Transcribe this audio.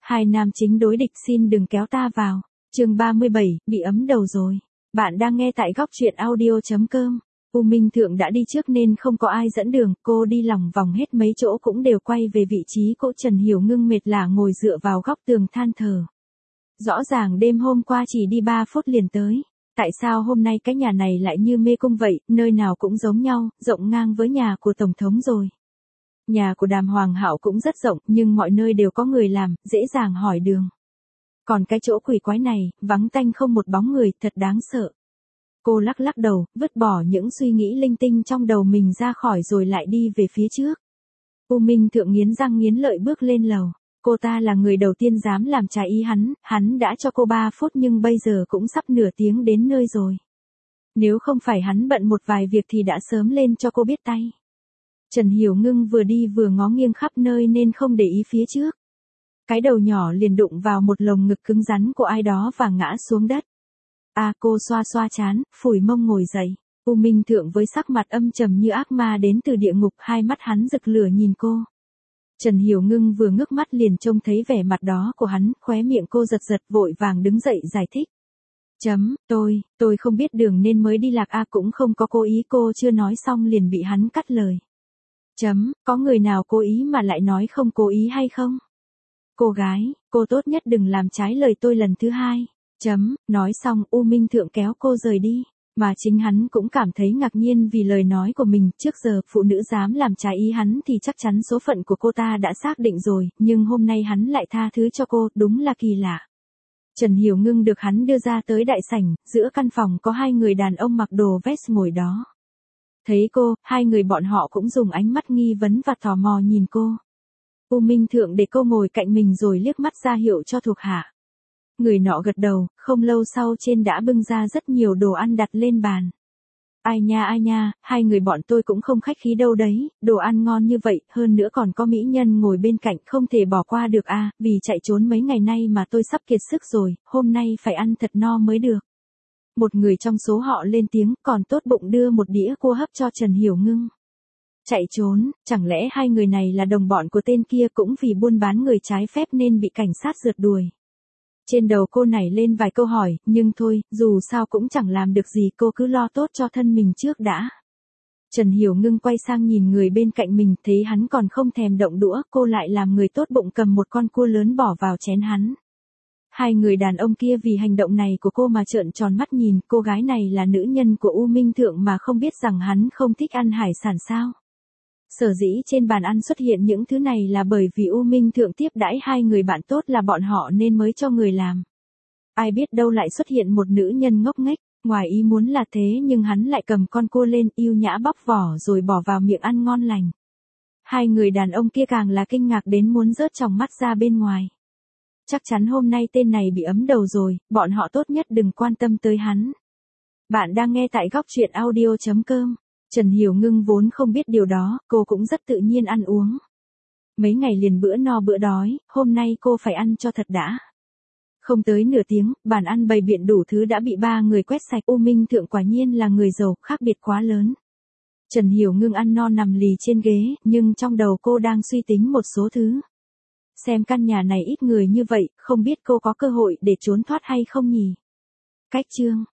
Hai nam chính đối địch xin đừng kéo ta vào. Chương 37, bị ấm đầu rồi. Bạn đang nghe tại góc truyện audio.com. U Minh Thượng đã đi trước nên không có ai dẫn đường, cô đi lòng vòng hết mấy chỗ cũng đều quay về vị trí cũ. Trần Hiểu Ngưng mệt lả ngồi dựa vào góc tường than thở. Rõ ràng đêm hôm qua chỉ đi 3 phút liền tới. Tại sao hôm nay cái nhà này lại như mê cung vậy, nơi nào cũng giống nhau, rộng ngang với nhà của Tổng thống rồi. Nhà của Đàm Hoàng Hạo cũng rất rộng, nhưng mọi nơi đều có người làm, dễ dàng hỏi đường. Còn cái chỗ quỷ quái này, vắng tanh không một bóng người, thật đáng sợ. Cô lắc lắc đầu, vứt bỏ những suy nghĩ linh tinh trong đầu mình ra khỏi rồi lại đi về phía trước. U Minh Thượng nghiến răng nghiến lợi bước lên lầu. Cô ta là người đầu tiên dám làm trái ý hắn đã cho cô 3 phút nhưng bây giờ cũng sắp nửa tiếng đến nơi rồi. Nếu không phải hắn bận một vài việc thì đã sớm lên cho cô biết tay. Trần Hiểu Ngưng vừa đi vừa ngó nghiêng khắp nơi nên không để ý phía trước. Cái đầu nhỏ liền đụng vào một lồng ngực cứng rắn của ai đó và ngã xuống đất. Cô xoa xoa trán, phủi mông ngồi dậy. U Minh Thượng với sắc mặt âm trầm như ác ma đến từ địa ngục, hai mắt hắn rực lửa nhìn cô. Trần Hiểu Ngưng vừa ngước mắt liền trông thấy vẻ mặt đó của hắn, khóe miệng cô giật giật vội vàng đứng dậy giải thích. Tôi không biết đường nên mới đi lạc cũng không có cố ý. Cô chưa nói xong liền bị hắn cắt lời. Có người nào cố ý mà lại nói không cố ý hay không? Cô gái, cô tốt nhất đừng làm trái lời tôi lần thứ hai. Nói xong U Minh Thượng kéo cô rời đi. Mà chính hắn cũng cảm thấy ngạc nhiên vì lời nói của mình. Trước giờ phụ nữ dám làm trái ý hắn thì chắc chắn số phận của cô ta đã xác định rồi. Nhưng hôm nay hắn lại tha thứ cho cô, đúng là kỳ lạ. Trần Hiểu Ngưng được hắn đưa ra tới đại sảnh. Giữa căn phòng có hai người đàn ông mặc đồ vest ngồi đó. Thấy cô, hai người bọn họ cũng dùng ánh mắt nghi vấn và tò mò nhìn cô. U Minh Thượng để cô ngồi cạnh mình rồi liếc mắt ra hiệu cho thuộc hạ. Người nọ gật đầu, không lâu sau trên đã bưng ra rất nhiều đồ ăn đặt lên bàn. Ai nha, hai người bọn tôi cũng không khách khí đâu đấy, đồ ăn ngon như vậy, hơn nữa còn có mỹ nhân ngồi bên cạnh không thể bỏ qua được vì chạy trốn mấy ngày nay mà tôi sắp kiệt sức rồi, hôm nay phải ăn thật no mới được. Một người trong số họ lên tiếng, còn tốt bụng đưa một đĩa cua hấp cho Trần Hiểu Ngưng. Chạy trốn, chẳng lẽ hai người này là đồng bọn của tên kia cũng vì buôn bán người trái phép nên bị cảnh sát rượt đuổi. Trên đầu cô nảy lên vài câu hỏi, nhưng thôi, dù sao cũng chẳng làm được gì, cô cứ lo tốt cho thân mình trước đã. Trần Hiểu Ngưng quay sang nhìn người bên cạnh mình, thấy hắn còn không thèm động đũa, cô lại làm người tốt bụng cầm một con cua lớn bỏ vào chén hắn. Hai người đàn ông kia vì hành động này của cô mà trợn tròn mắt nhìn, cô gái này là nữ nhân của U Minh Thượng mà không biết rằng hắn không thích ăn hải sản sao. Sở dĩ trên bàn ăn xuất hiện những thứ này là bởi vì U Minh Thượng tiếp đãi hai người bạn tốt là bọn họ nên mới cho người làm. Ai biết đâu lại xuất hiện một nữ nhân ngốc nghếch, ngoài ý muốn là thế nhưng hắn lại cầm con cua lên yêu nhã bóc vỏ rồi bỏ vào miệng ăn ngon lành. Hai người đàn ông kia càng là kinh ngạc đến muốn rớt tròng mắt ra bên ngoài. Chắc chắn hôm nay tên này bị ấm đầu rồi, bọn họ tốt nhất đừng quan tâm tới hắn. Bạn đang nghe tại góc truyện audio.com. Trần Hiểu Ngưng vốn không biết điều đó, cô cũng rất tự nhiên ăn uống. Mấy ngày liền bữa no bữa đói, hôm nay cô phải ăn cho thật đã. Không tới nửa tiếng, bàn ăn bày biện đủ thứ đã bị ba người quét sạch. U Minh Thượng quả nhiên là người giàu, khác biệt quá lớn. Trần Hiểu Ngưng ăn no nằm lì trên ghế, nhưng trong đầu cô đang suy tính một số thứ. Xem căn nhà này ít người như vậy, không biết cô có cơ hội để trốn thoát hay không nhỉ? Cách chương